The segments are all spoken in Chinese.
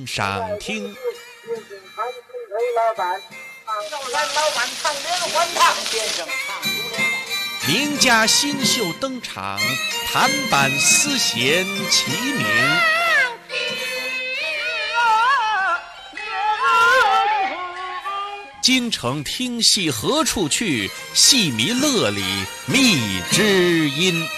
赏听。 老板唱连环唱，先生唱出连环。 名家新秀登场，弹板丝弦齐鸣。京城听戏何处去？戏迷乐里觅知音。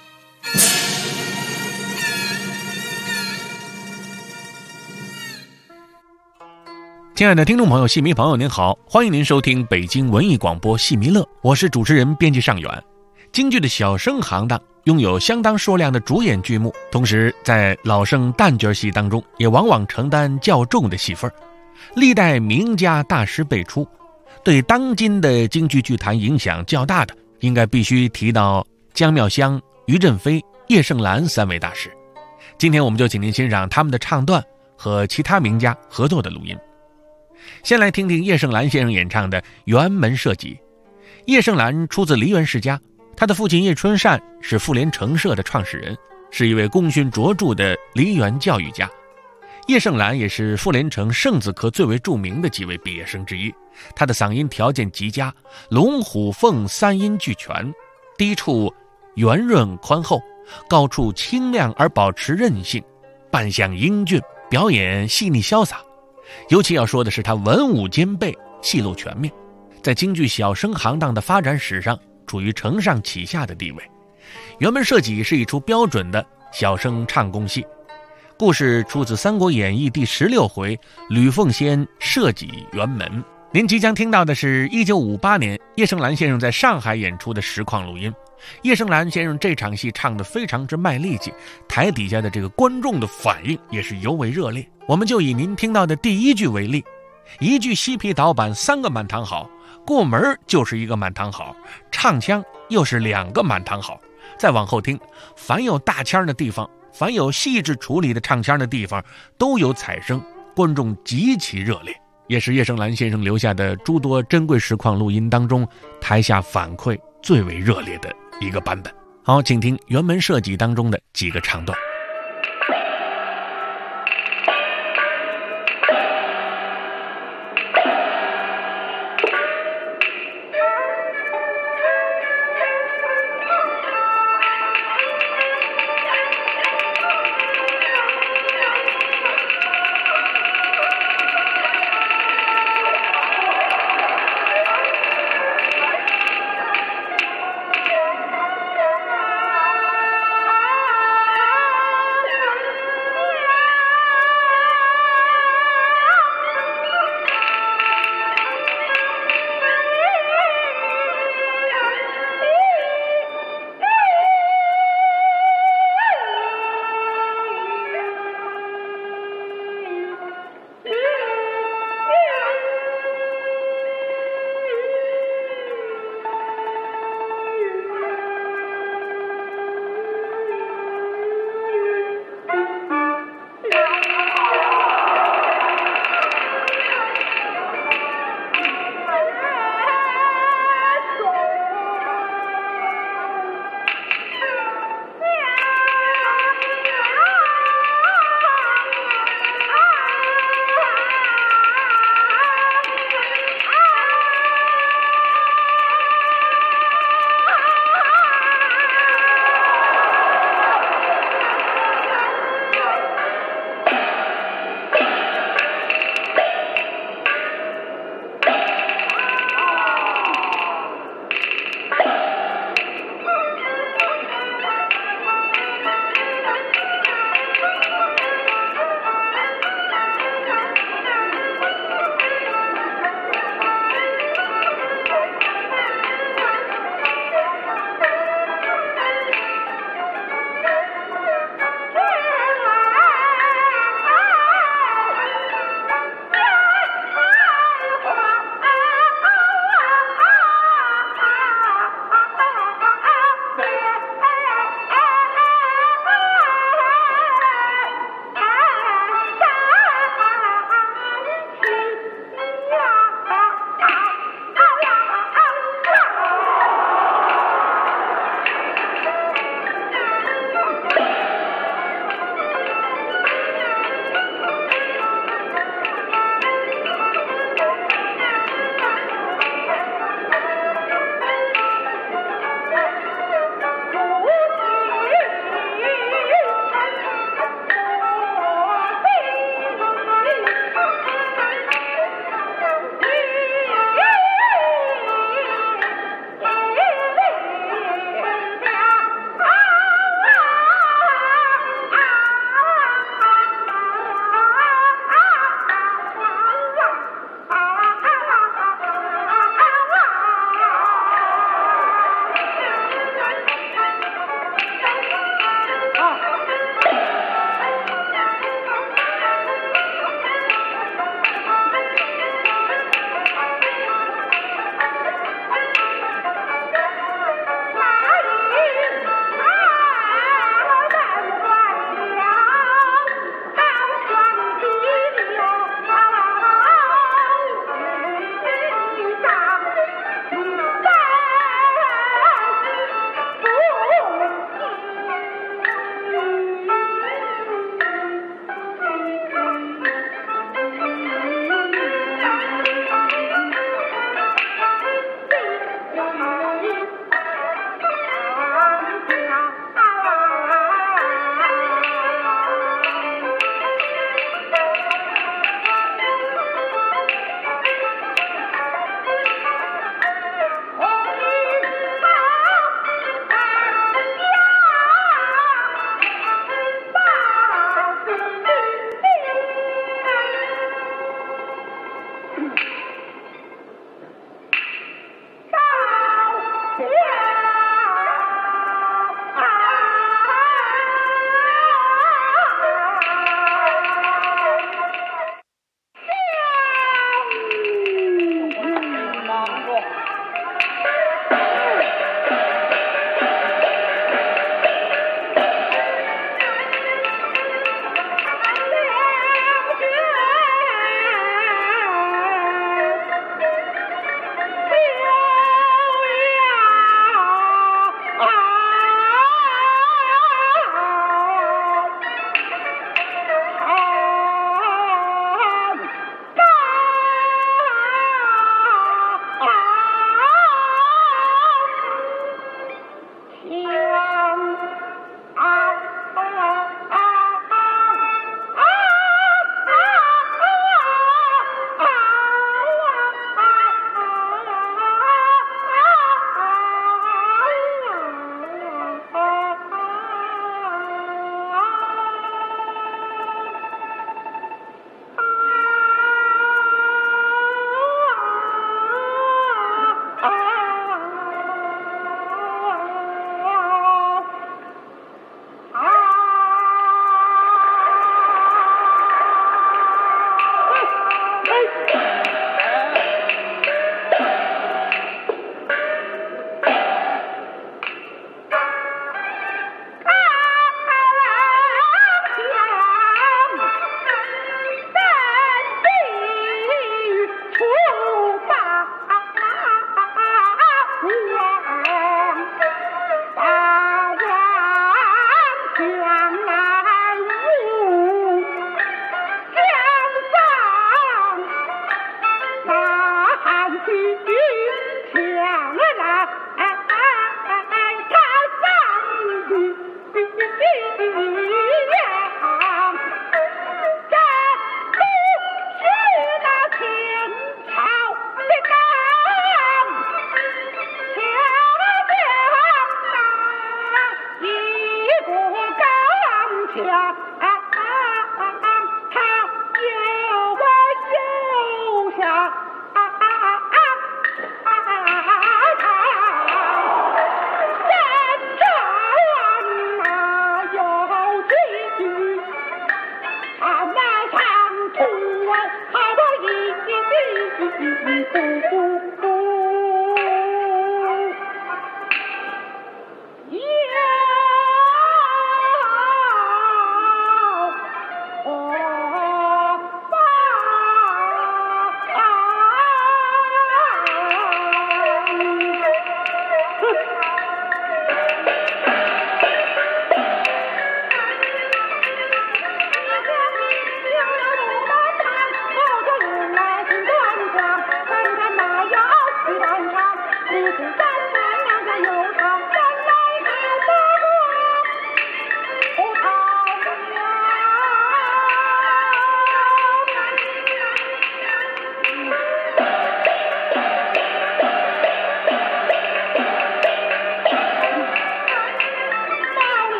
亲爱的听众朋友、戏迷朋友，您好，欢迎您收听北京文艺广播戏迷乐，我是主持人编辑尚远。京剧的小生行当拥有相当数量的主演剧目，同时在老生旦角戏当中也往往承担较重的戏份，历代名家大师辈出。对当今的京剧剧坛影响较大的，应该必须提到姜妙香、于振飞、叶盛兰三位大师。今天我们就请您欣赏他们的唱段和其他名家合作的录音。先来听听叶盛兰先生演唱的《辕门射戟》。叶盛兰出自梨园世家，他的父亲叶春善是妇联成社的创始人，是一位功勋卓著的梨园教育家。叶盛兰也是妇联成圣子科最为著名的几位毕业生之一，他的嗓音条件极佳，龙虎凤三音俱全，低处圆润宽厚，高处清亮而保持韧性，扮相英俊，表演细腻潇洒。尤其要说的是他文武兼备，戏路全面，在京剧小生行当的发展史上处于承上启下的地位。辕门射戟是一出标准的小生唱功戏，故事出自《三国演义》第16回吕奉先射戟辕门。您即将听到的是1958年叶盛兰先生在上海演出的实况录音。叶盛兰先生这场戏唱得非常之卖力气，台底下的这个观众的反应也是尤为热烈。我们就以您听到的第一句为例，一句西皮导板3个满堂好，过门就是一个满堂好，唱腔又是2个满堂好。再往后听，凡有大腔的地方，凡有细致处理的唱腔的地方，都有彩声，观众极其热烈，也是叶盛兰先生留下的诸多珍贵实况录音当中台下反馈最为热烈的一个版本。好，请听辕门射戟当中的几个唱段。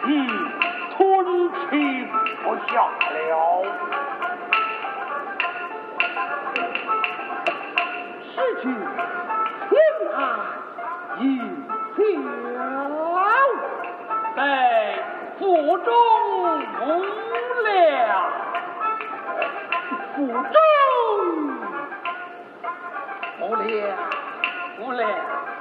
吞吃不下了。失去天下一条，在府中无了，府中无了，无了。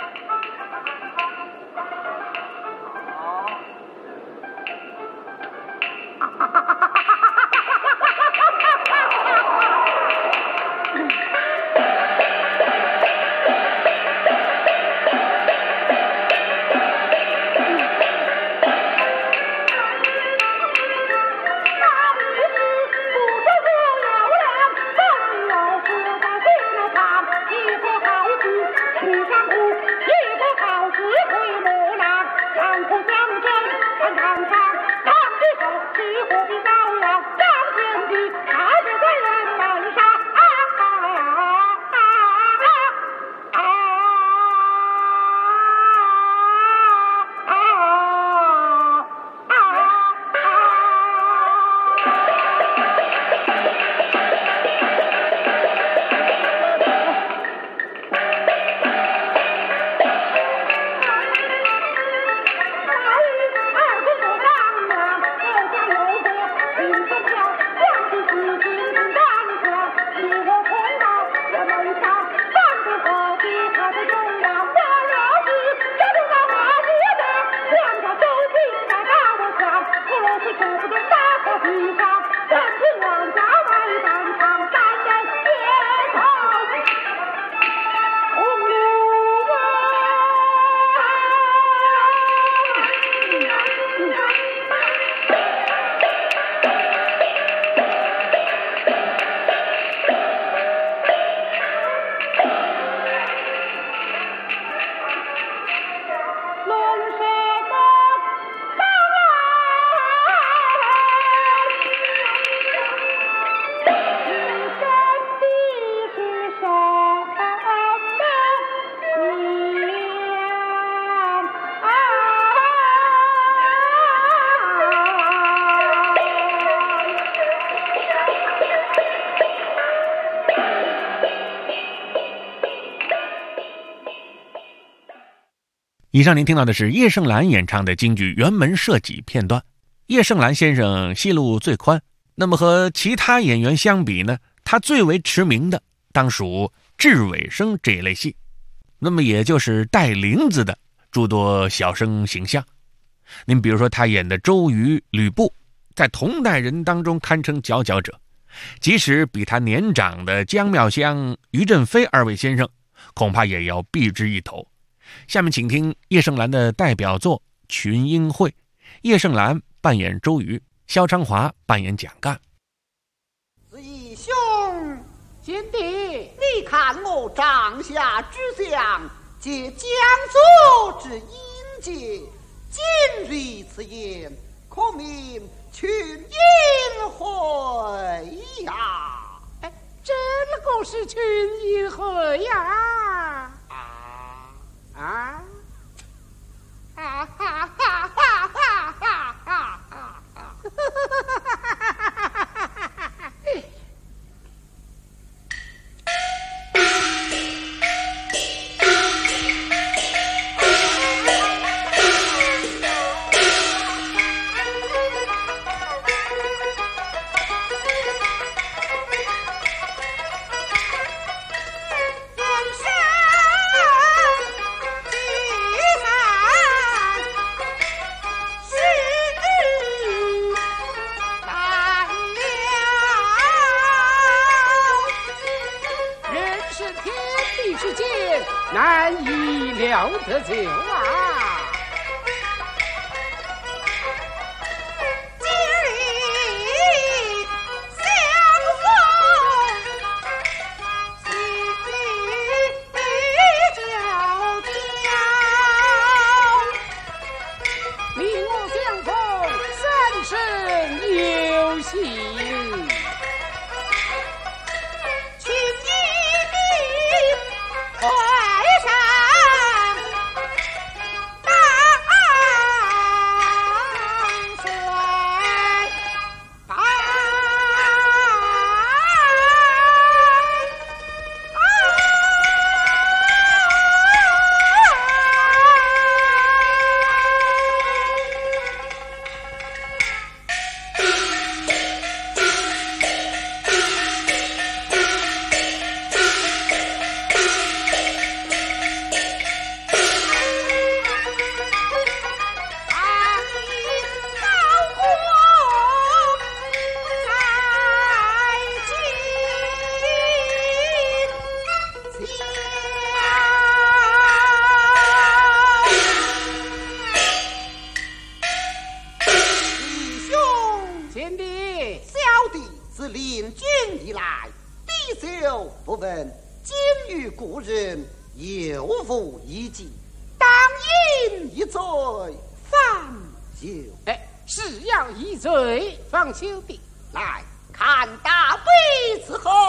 以上您听到的是叶盛兰演唱的京剧辕门射戟片段。叶盛兰先生戏路最宽，那么和其他演员相比呢，他最为驰名的当属智尾生这一类戏，那么也就是带铃子的诸多小生形象。您比如说他演的周瑜、吕布，在同代人当中堪称佼佼者，即使比他年长的姜妙香、于振飞二位先生，恐怕也要避之一头。下面请听叶盛兰的代表作《群英会》，叶盛兰扮演周瑜，萧昌华扮演蒋干。 子义兄，贤弟，你看我帐下之相，借江左之英杰，今日此言，可名群英会呀！ 哎，这个是群英会呀！ 啊！ 哈哈哈哈哈哈哈哈！ 难以料得久啊！ 今日相逢，喜交交， 你我相逢，三生有幸。 群英会上大自领军以来，滴酒不闻，今与故人有无一计？当饮一醉方休。 是要一醉方休的。 来看大杯子后。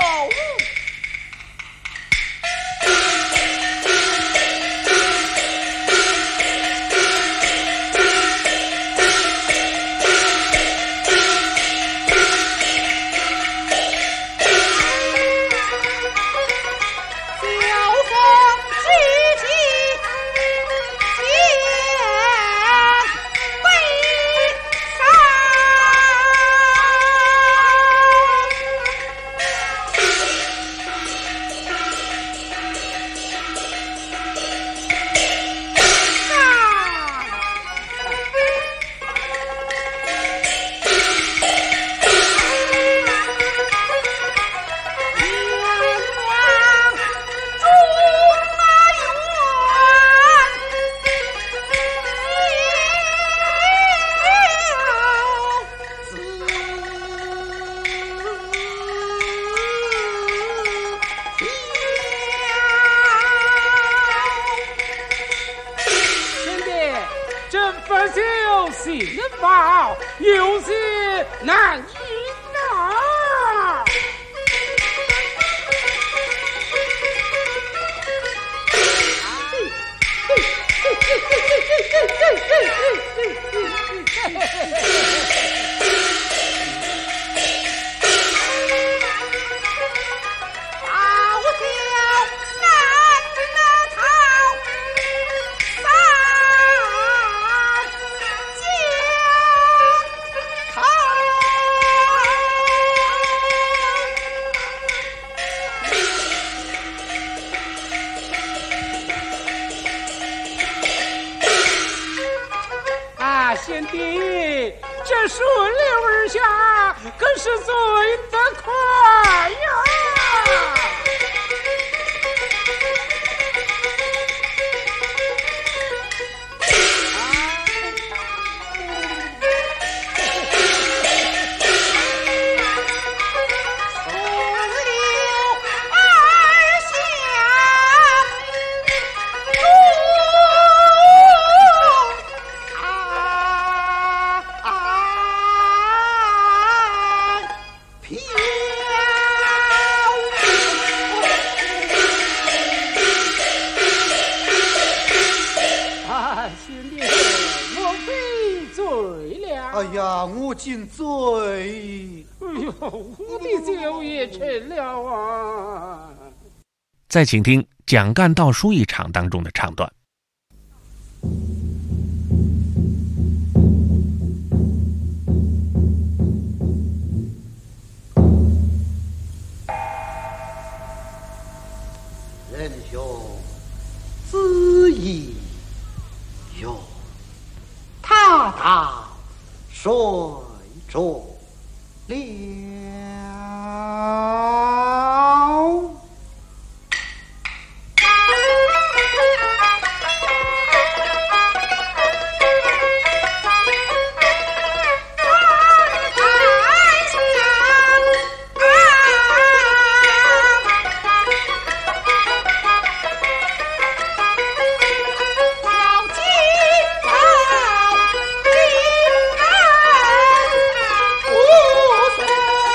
有些难饮啊！贤弟，这顺流而下，可是醉得快呀！ 哎呀，我竟醉！ 哎呦，我的酒也沉了啊！ 再请听蒋干盗书一场当中的唱段。 仁兄，子意有他道水中了。无所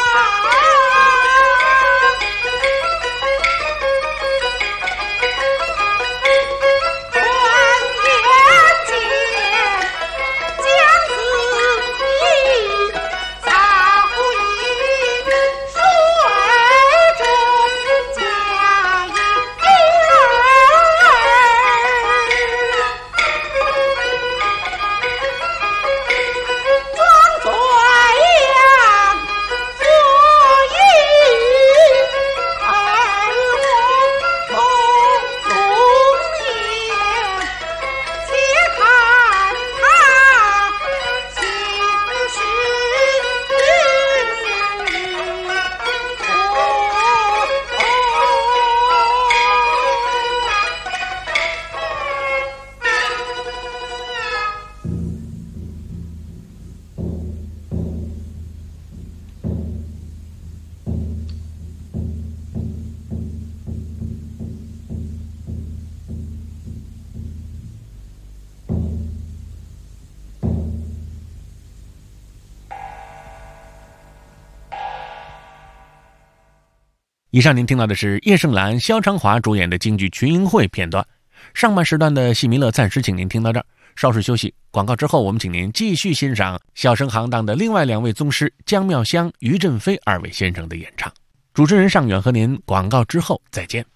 以上您听到的是叶盛兰、肖长华主演的京剧《群英会》片段。上半时段的戏迷乐暂时请您听到这儿，稍事休息。广告之后，我们请您继续欣赏小生行当的另外2位宗师姜妙香、于振飞2位先生的演唱。主持人尚远和您广告之后再见。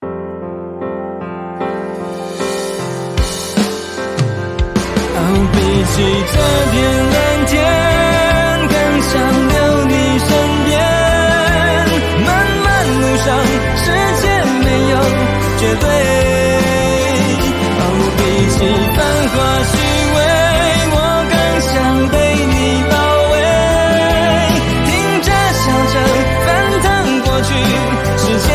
比起这片蓝天，更想留你身边。漫漫路上，世界没有绝对。比起繁华虚伪，我更想被你包围。听着笑着翻腾过去世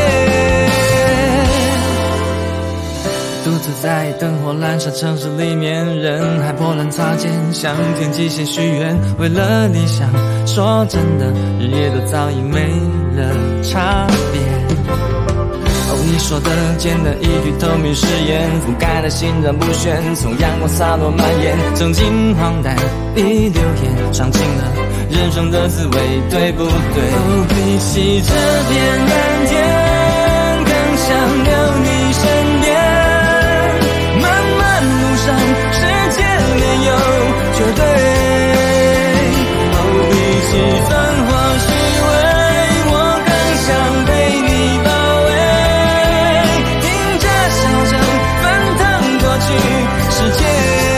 界。独自在灯火阑珊城市里面，人海波澜擦肩，向天际线许愿，为了理想。说真的，日夜都早已没了差别。你说的简单一句透明誓言，覆盖的心然不旋，从阳光洒落蔓延，正经荒诞里流言，尝尽了人生的滋味，对不对？比起这片蓝天，更想留你身边。漫漫路上，世界没有绝对。比起繁华虚伪，我更想被你包围。世界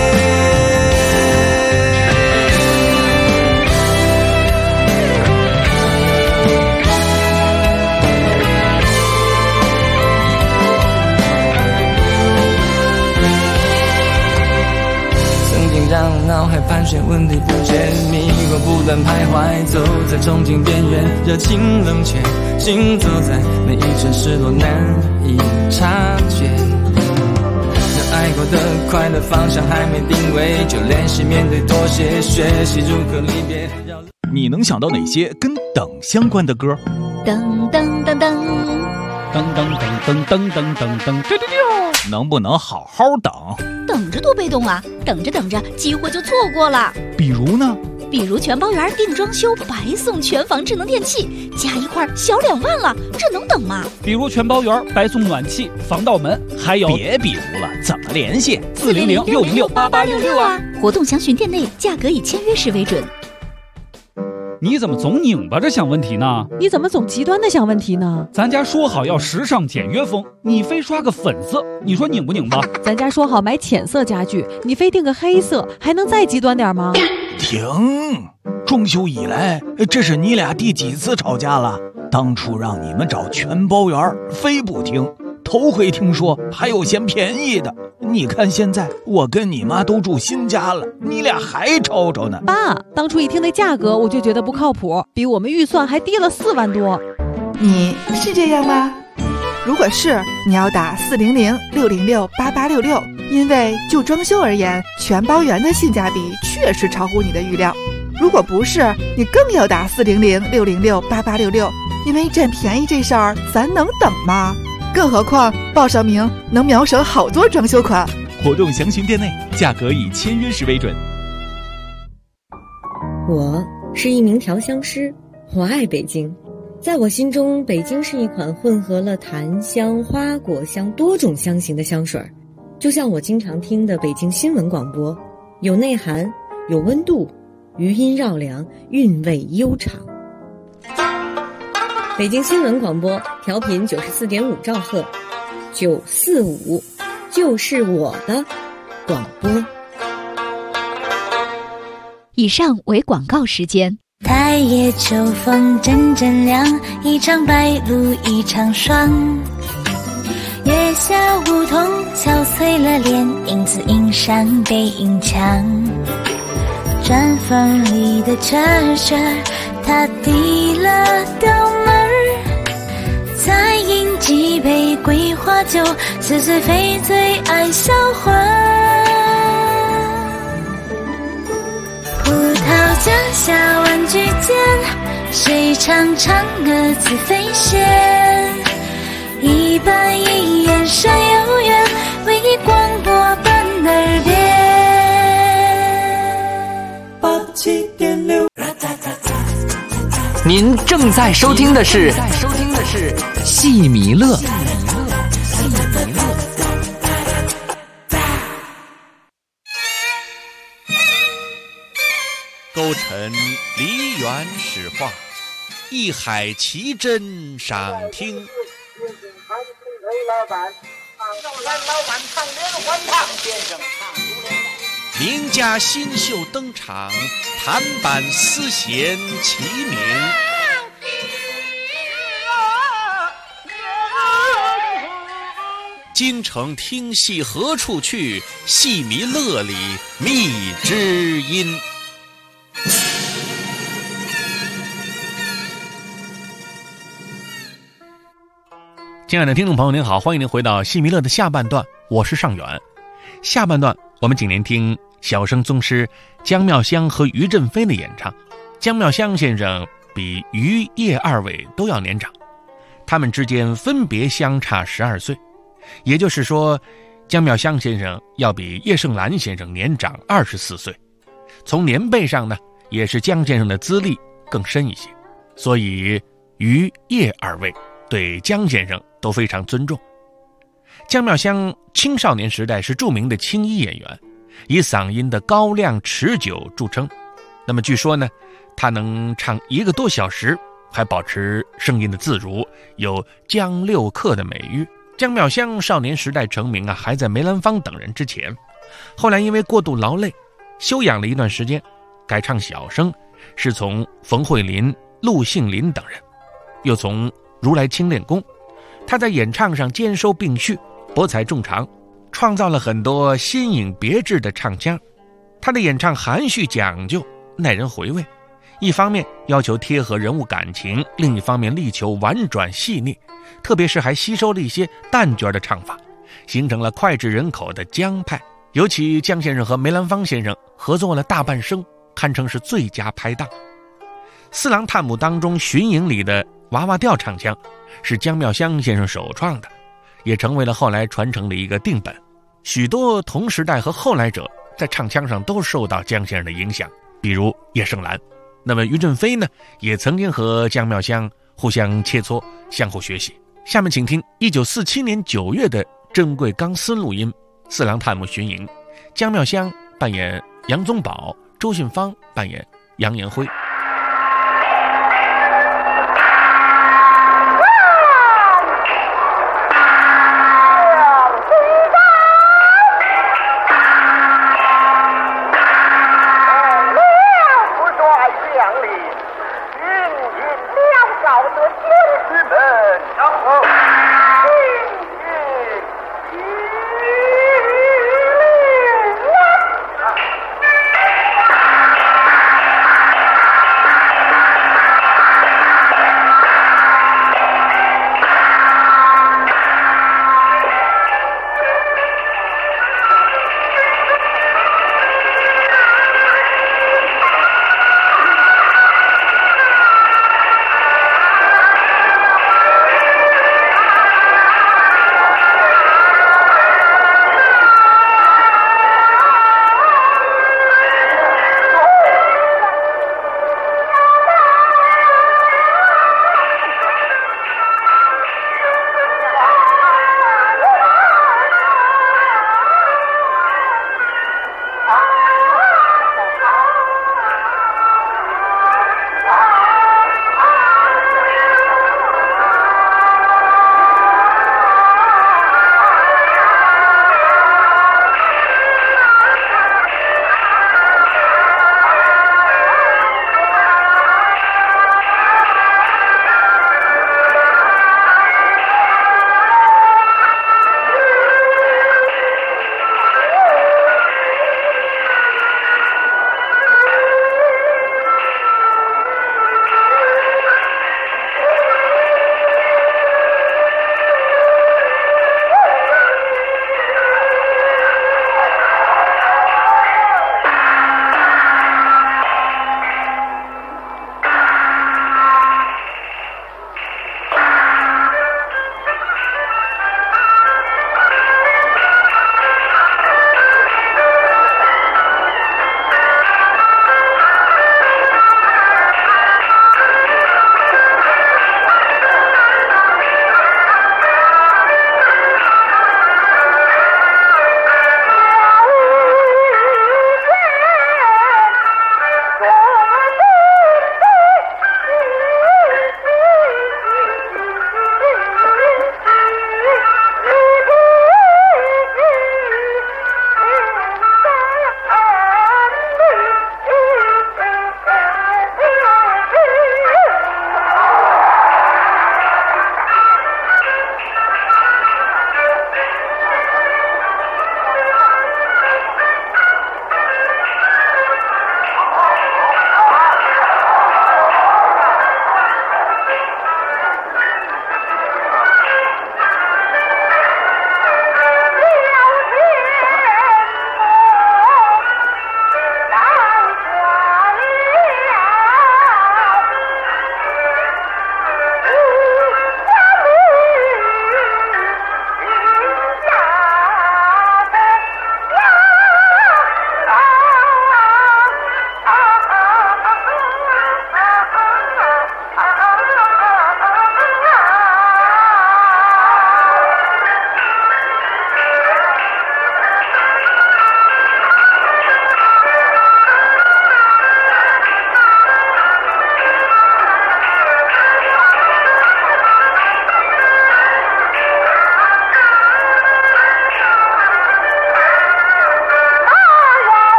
曾经让脑海盘旋，问题不解，迷惑不断徘徊，走在憧憬边缘，热情冷却，行走在每一阵失落，难以察觉。爱过的快乐方向还没定位，就练习面对妥协，学习如何离别。 你能想到哪些跟等相关的歌？ 噔噔噔噔噔噔噔噔噔噔噔噔，能不能好好等？ 等着多被动啊！等着等着，机会就错过了。 比如呢？ 比如全包园定装修，白送全房智能电器，加一块小2万了，这能等吗？ 比如全包园白送暖气、防盗门，还有别比如了，怎么联系 ？400-606-8866啊！活动详询店内，价格以签约时为准。 你怎么总拧巴着想问题呢？ 你怎么总极端的想问题呢？ 咱家说好要时尚简约风，你非刷个粉色，你说拧不拧巴？ 咱家说好买浅色家具，你非定个黑色，还能再极端点吗？ 停！装修以来，这是你俩第几次吵架了？当初让你们找全包园，非不听。头回听说还有嫌便宜的，你看现在我跟你妈都住新家了，你俩还吵吵呢。 爸，当初一听那价格我就觉得不靠谱，比我们预算还低了4万多。 你是这样吗？如果是，你要打400-606-8866，因为就装修而言，全包园的性价比确实超乎你的预料。如果不是，你更要打400-606-8866，因为占便宜这事儿咱能等吗？更何况报上名能秒省好多装修款。 活动详询店内，价格以签约时为准。 我是一名调香师，我爱北京。在我心中，北京是一款混合了檀香、花果香多种香型的香水，就像我经常听的北京新闻广播，有内涵，有温度，余音绕梁，韵味悠长。北京新闻广播调频94.5兆赫，945就是我的广播。 以上为广告时间。 太夜秋风阵阵凉，一场白露一场霜。月下梧桐憔悴了脸，影子映上背影墙。砖缝里的车它递了刀门儿，再饮几杯桂花酒，似是非醉爱销魂。葡萄架下万句间，谁唱嫦娥自飞仙？一板一眼山有缘，为你广播伴耳边。 您正在收听的是细弥勒。 勾陈梨园史话，一海奇珍赏听。名家新秀登场，弹板丝弦齐鸣。京城听戏何处去？戏迷乐里觅知音。亲爱的听众朋友您好，欢迎您回到戏迷乐的下半段，我是尚远。下半段我们请您听小生宗师姜妙香和于振飞的演唱。姜妙香先生比于叶二位都要年长，他们之间分别相差12岁，也就是说姜妙香先生要比叶盛兰先生年长24岁。从年辈上呢，也是姜先生的资历更深一些，所以于叶二位对姜先生都非常尊重。姜妙香青少年时代是著名的青衣演员，以嗓音的高亮持久著称。那么据说呢，他能唱1个多小时，还保持声音的自如，有姜六客的美誉。姜妙香少年时代成名还在梅兰芳等人之前，后来因为过度劳累休养了一段时间，改唱小生，是从冯慧林、陆杏林等人，又从如来清练功。他在演唱上兼收并蓄，博采众长，创造了很多新颖别致的唱腔。他的演唱含蓄讲究，耐人回味，一方面要求贴合人物感情，另一方面力求婉转细腻，特别是还吸收了一些旦角的唱法，形成了脍炙人口的姜派。尤其姜先生和梅兰芳先生合作了大半生，堪称是最佳拍档。四郎探母当中巡营里的娃娃调唱腔是姜妙香先生首创的，也成为了后来传承的一个定本。许多同时代和后来者在唱腔上都受到姜先生的影响，比如叶盛兰。那么于振飞呢，也曾经和姜妙香互相切磋，相互学习。下面请听1947年9月的珍贵钢丝录音，四郎探母巡营，姜妙香扮演杨宗保，周信芳扮演杨延辉。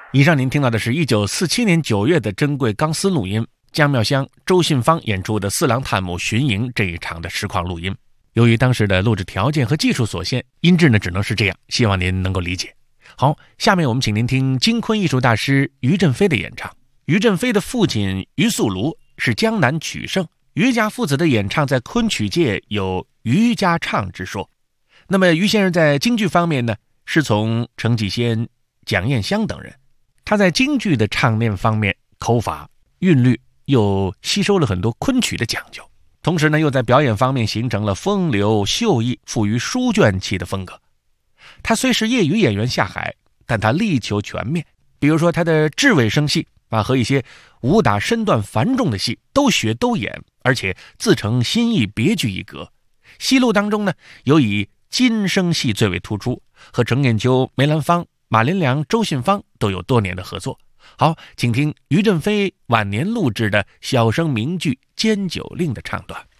以上您听到的是1947年9月的珍贵钢丝录音，江妙香、周信芳演出的《四郎探母巡营》这一场的实况录音。由于当时的录制条件和技术所限，音质呢只能是这样，希望您能够理解。好，下面我们请您听京昆艺术大师于振飞的演唱。于振飞的父亲于素庐是江南曲圣，于家父子的演唱在昆曲界有于家唱之说。那么于先生在京剧方面呢，是从程继先、蒋彦香等人，他在京剧的唱念方面口法韵律又吸收了很多昆曲的讲究，同时呢又在表演方面形成了风流秀逸、富于书卷气的风格。他虽是业余演员下海，但他力求全面，比如说他的智尾生戏和一些武打身段繁重的戏都学都演，而且自成新意别具一格。戏路当中呢，有以金声戏最为突出，和程砚秋、梅兰芳、马连良、周信芳都有多年的合作。好，请听于振飞晚年录制的小生名剧《煎酒令》的唱段。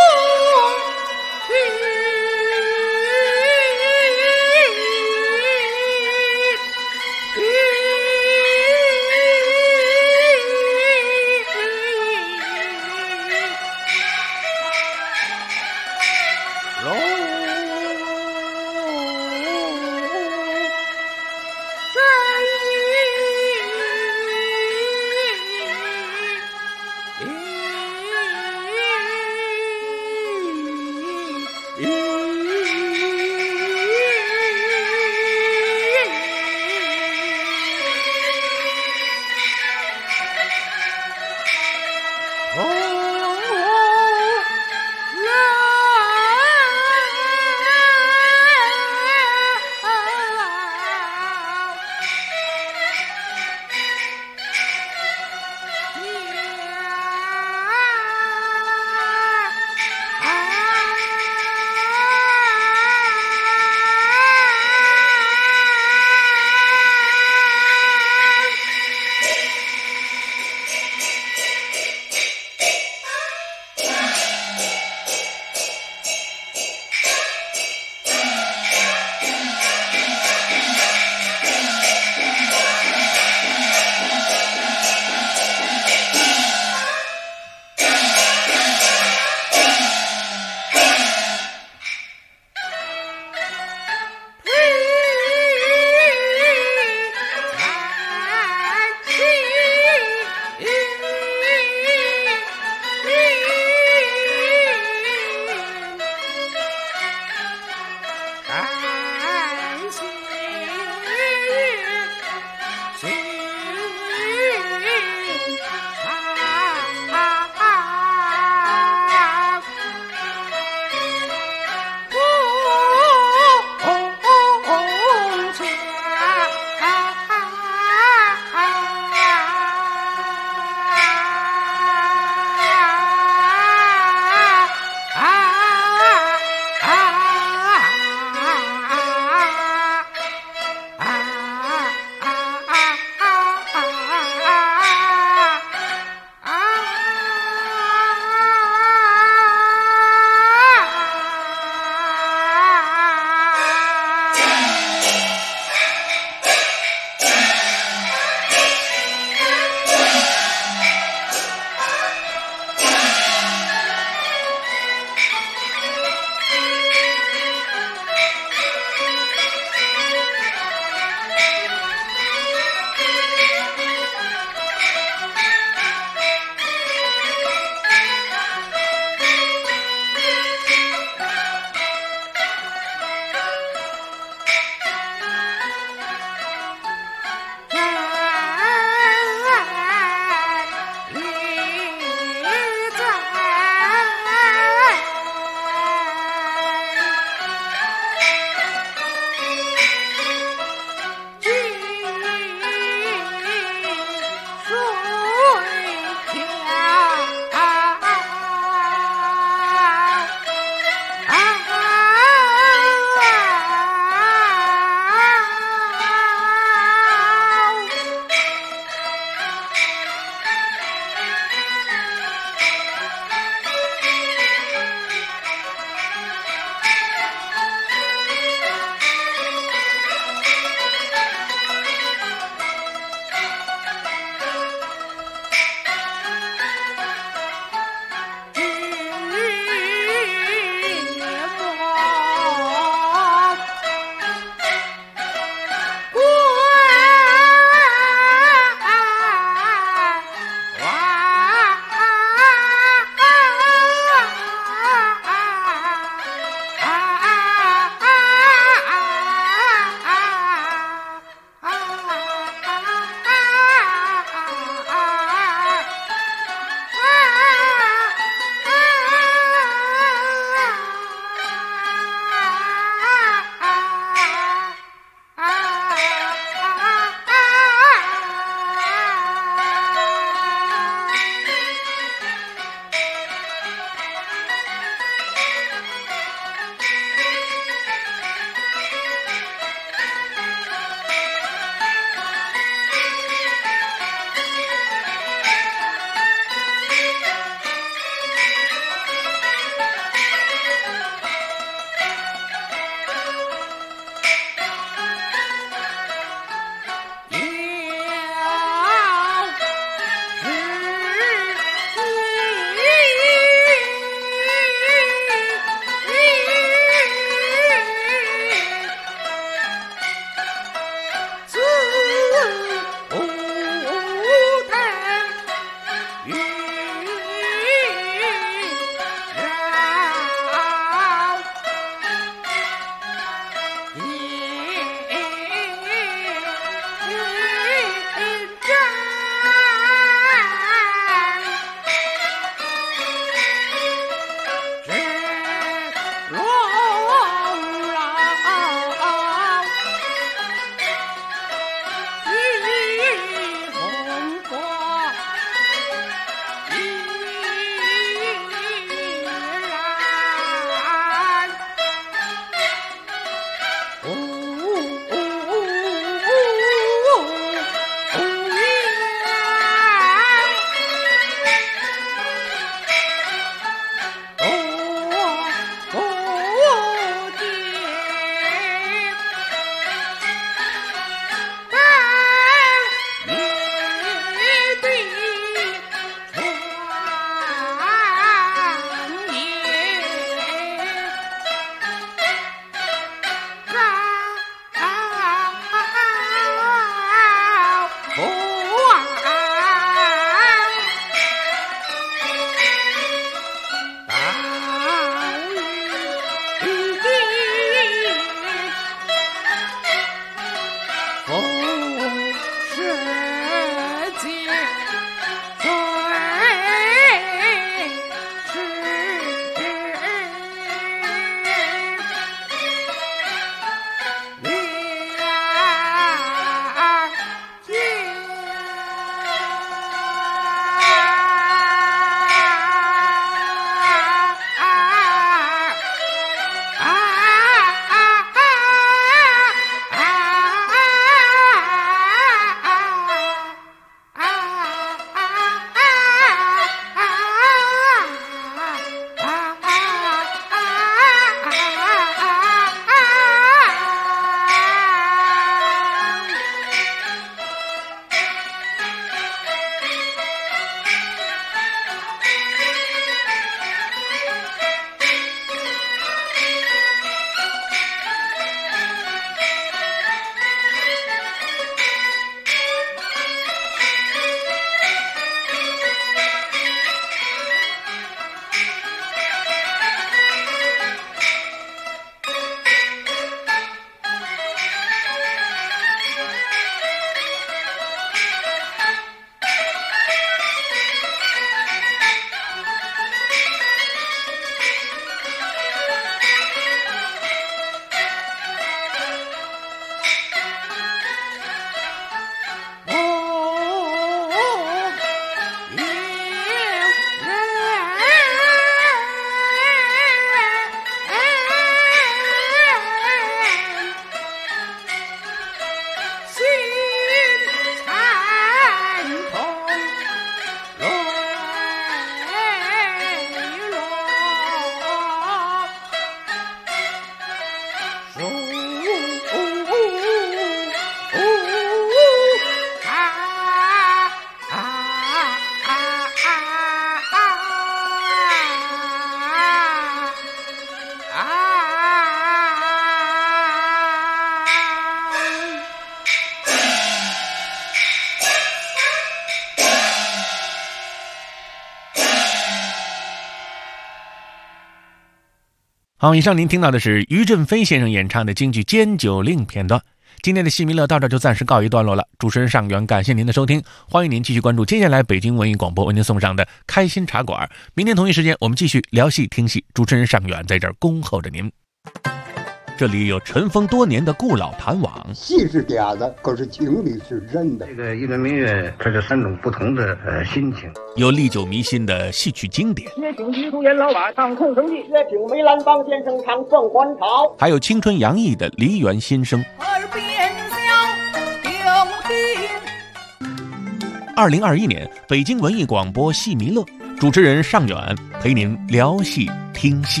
好，以上您听到的是于振飞先生演唱的京剧《煎酒令》片段。今天的戏迷乐到这就暂时告一段落了，主持人上元感谢您的收听，欢迎您继续关注接下来北京文艺广播为您送上的开心茶馆。明天同一时间我们继续聊戏听戏，主持人上元在这儿恭候着您。这里有尘封多年的故老谈网， 戏是嗲的，可是情理是真的。 这个一轮明月，它是3种不同的心情。 有历久弥新的戏曲经典， 薛挺于素颜老板唱空城计， 薛挺梅兰芳先生唱凤还巢， 还有青春洋溢的梨园新生。 耳边响又听。 2021年北京文艺广播戏迷乐，主持人尚远陪您聊戏听戏。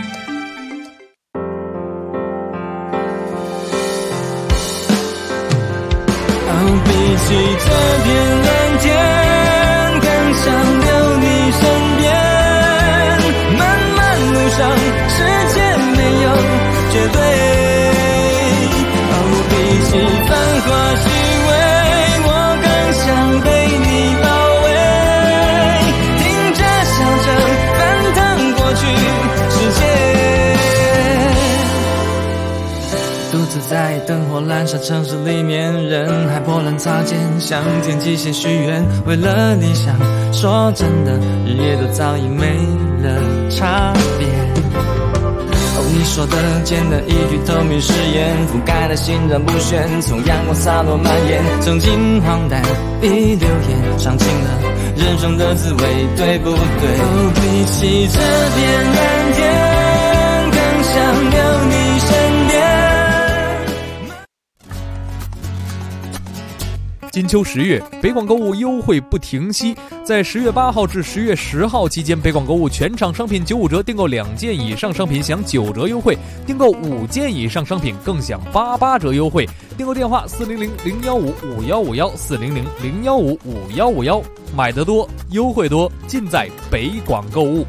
比起这片蓝天，更想留你身边。漫漫路上，世界没有绝对。比起繁华虚伪，我更想被你包围。听着笑着，翻腾过去世界。独自在灯火阑珊城市里面，人海波澜擦肩，向天际线许愿，为了理想，说真的，日夜都早已没了差别。你说的简单一句透明誓言，覆盖了心然不旋，从阳光洒落蔓延，曾经荒诞已流言，尝尽了人生的滋味，对不对？比起这片蓝天，更想留你身边。 金秋10月，北广购物优惠不停息，在10月8号至10月10号期间，北广购物全场商品95折，订购2件以上商品享9折优惠，订购5件以上商品更享88折优惠。订购电话400-015-5151，400-015-5151，买得多，优惠多，尽在北广购物。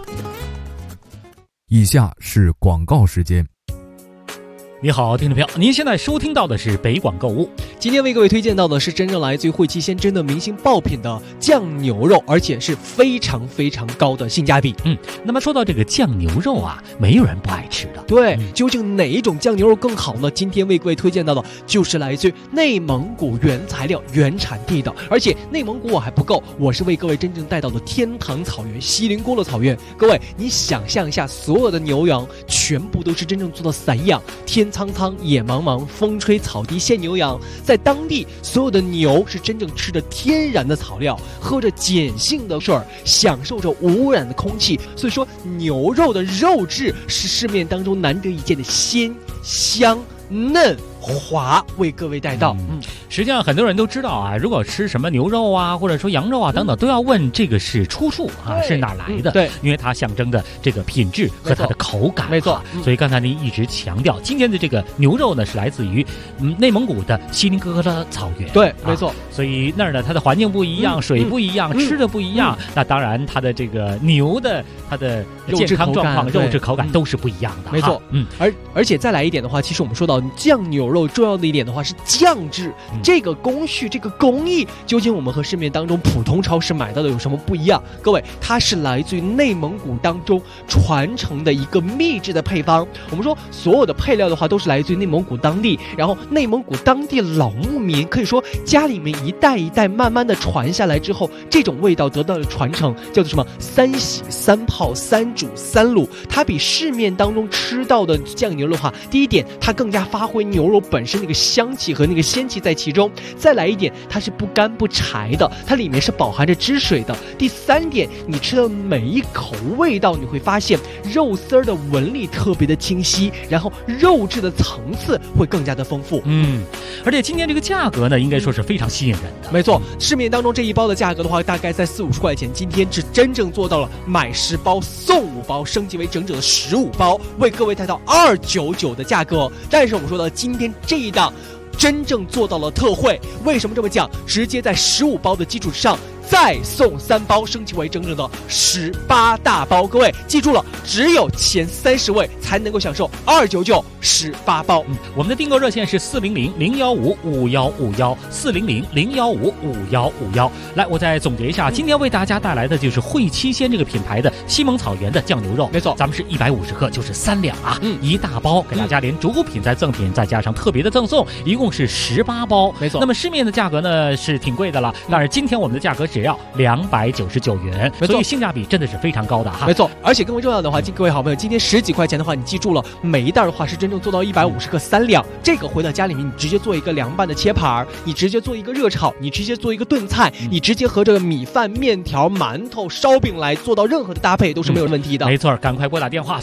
以下是广告时间。 你好，听众朋友，您现在收听到的是北广购物。 今天为各位推荐到的是真正来自于汇七鲜真的明星爆品的酱牛肉，而且是非常非常高的性价比。 那么说到这个酱牛肉啊，没有人不爱吃的。 对，究竟哪一种酱牛肉更好呢？今天为各位推荐到的就是来自于内蒙古原材料原产地的，而且内蒙古我还不够，我是为各位真正带到的天堂草原锡林郭勒草原。各位，你想象一下，所有的牛羊全部都是真正做的散养，天苍苍野茫茫，风吹草低见牛羊。在当地，所有的牛是真正吃着天然的草料，喝着碱性的水，享受着无污染的空气。所以说，牛肉的肉质是市面当中难得一见的鲜、香、嫩、滑，为各位带到。 实际上很多人都知道啊，如果吃什么牛肉啊，或者说羊肉啊等等，都要问这个是出处啊，是哪来的？ 对， 因为它象征着这个品质和它的口感。 没错， 所以刚才您一直强调，今天的这个牛肉呢是来自于内蒙古的锡林郭勒草原。 对，没错。 所以那儿呢，它的环境不一样，水不一样，吃的不一样。那当然，它的这个牛的它的健康状况、肉质口感都是不一样的。 没错，而且再来一点的话，其实我们说到酱牛肉重要的一点的话是酱制，这个工序、这个工艺，究竟我们和市面当中普通超市买到的有什么不一样？各位，它是来自于内蒙古当中传承的一个秘制的配方。我们说所有的配料的话都是来自于内蒙古当地，然后内蒙古当地老牧民可以说家里面一代一代慢慢的传下来之后，这种味道得到了传承，叫做什么3洗3泡3煮3卤。它比市面当中吃到的酱牛肉的话，第一点它更加发挥牛肉本身那个香气和那个鲜气在其中，再来一点它是不干不柴的，它里面是饱含着汁水的。第三点，你吃的每一口味道你会发现肉丝儿的纹理特别的清晰，然后肉质的层次会更加的丰富。 而且今天这个价格呢，应该说是非常吸引人的。 没错，市面当中这一包的价格的话大概在40-50块钱，今天是真正做到了买10包送5包，升级为整整的15包，为各位带到299的价格。但是我们说到今天这一档真正做到了特惠，为什么这么讲？直接在15包的基础上再送3包，升级为整整的18大包。各位记住了，只有前30位才能够享受299 18包。 我们的订购热线是400-015-5151，400-015-5151。来，我再总结一下，今天为大家带来的就是汇七鲜这个品牌的西蒙草原的酱牛肉。 没错， 咱们是150克，就是3两啊，1大包，给大家连主品再赠品，再加上特别的赠送，一共是18包。 没错， 那么市面的价格呢是挺贵的了，但是今天我们的价格只要299元，所以性价比真的是非常高的哈。 没错，而且更为重要的话，各位好朋友，今天10几块钱的话，你记住了，每一袋的话是真正做到150克3两，这个回到家里面，你直接做一个凉拌的切盘，你直接做一个热炒，你直接做一个炖菜，你直接和这个米饭、面条、馒头、烧饼来做到任何的搭配都是没有问题的。 没错，赶快拨打电话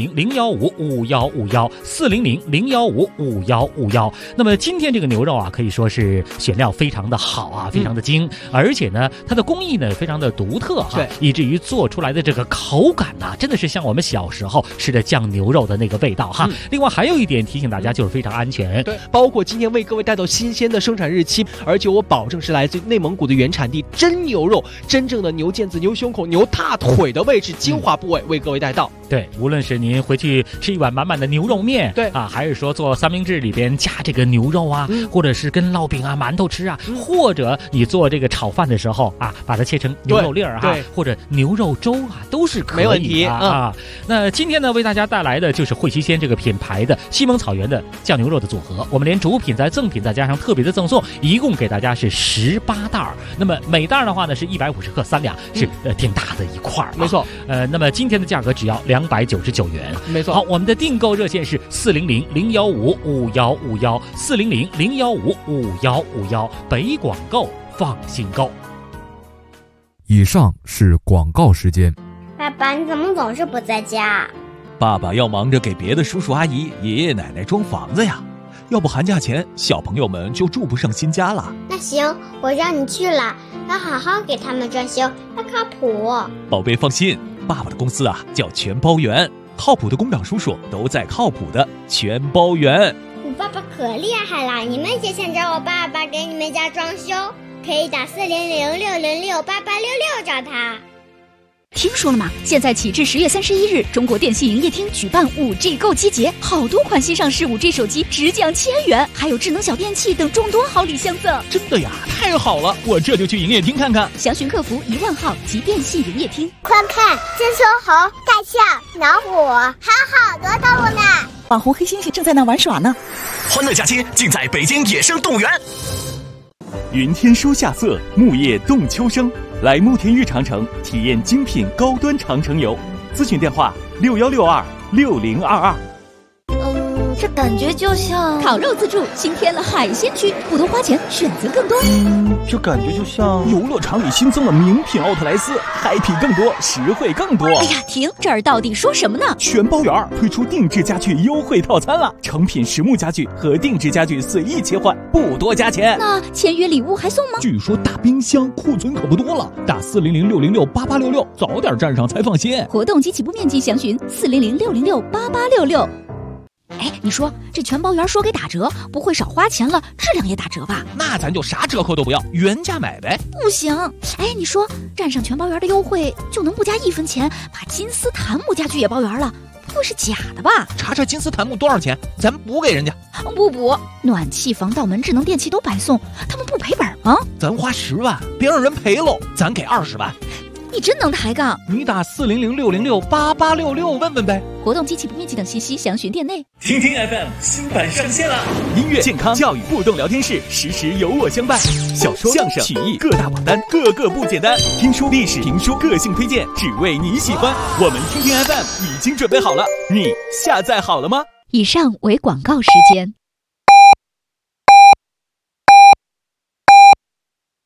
400-015-5151，400-015-5151。那么今天这个牛肉啊，可以说是选料非常的好啊，非常的精，而且呢，它的工艺呢非常的独特哈，以至于做出来的这个口感呢，真的是像我们小时候吃的酱牛肉的那个味道哈。另外还有一点提醒大家，就是非常安全。 对，包括今天为各位带到新鲜的生产日期，而且我保证是来自内蒙古的原产地真牛肉，真正的牛腱子、牛胸口、牛大腿的位置精华部位为各位带到。 对，无论是您回去吃一碗满满的牛肉面， 对啊，还是说做三明治里边加这个牛肉啊，或者是跟烙饼啊、馒头吃啊，或者你做这个炒饭的时候啊，把它切成牛肉粒儿啊，或者牛肉粥啊，都是可以的， 没问题啊。那今天呢，为大家带来的就是汇七鲜这个品牌的西蒙草原的酱牛肉的组合，我们连主品再赠品再加上特别的赠送，一共给大家是18袋儿。那么每袋的话呢是150克3两，是挺大的一块儿。 没错， 那么今天的价格只要299元。 没错。 好，我们的订购热线是400-015-5151，400-015-5151，北广购放心购。 以上是广告时间。 爸爸，你怎么总是不在家？ 爸爸要忙着给别的叔叔阿姨、爷爷奶奶装房子呀，要不寒假前小朋友们就住不上新家了。 那行，我让你去了，要好好给他们装修，要靠谱。 宝贝放心，爸爸的公司啊叫全包园，靠谱的工长叔叔都在靠谱的全包园。 我爸爸可厉害了，你们也想找我爸爸给你们家装修，可以打400-606-8866找他。 听说了吗？现在起至10月31日，中国电信营业厅举办5G 购机节，好多款新上市5G 手机直降1000元，还有智能小电器等众多好礼相赠。 真的呀，太好了，我这就去营业厅看看。 详询客服10000号及电信营业厅。 快看，这秋猴、大象、老虎，还有好多动物呢。 网红黑猩猩正在那玩耍呢。 欢乐假期尽在北京野生动物园。 云天书夏色，木叶动秋生。来慕田峪长城体验精品高端长城游，咨询电话61626022。 这感觉就像烤肉自助新添了海鲜区，不多花钱，选择更多。 这感觉就像游乐场里新增了名品奥特莱斯，happy更多，实惠更多。 哎呀，停！这儿到底说什么呢？ 全包园推出定制家具优惠套餐了，成品实木家具和定制家具随意切换，不多加钱。 那签约礼物还送吗？ 据说大冰箱库存可不多了，打400-606-8866，早点站上才放心。 活动及起步面积详询400-606-8866。哎，你说这全包园说给打折，不会少花钱了，质量也打折吧？ 那咱就啥折扣都不要，原价买呗。 不行，哎，你说站上全包园的优惠，就能不加1分钱把金丝檀木家具也包圆了？不会是假的吧？ 查查金丝檀木多少钱，咱补给人家。 不补，暖气、防盗门、智能电器都白送，他们不赔本吗？ 咱花10万，别让人赔喽，咱给20万。 你真能抬杠！ 你打400-606-8866问问呗。 活动及起步面积等信息详询店内。 听听 FM 新版上线了， 音乐、健康、教育互动聊天室，时时有我相伴。小说、相声、曲艺各大榜单，个个不简单。听书、历史、评书，个性推荐，只为你喜欢。我们听听 FM 已经准备好了，你下载好了吗？ 以上为广告时间。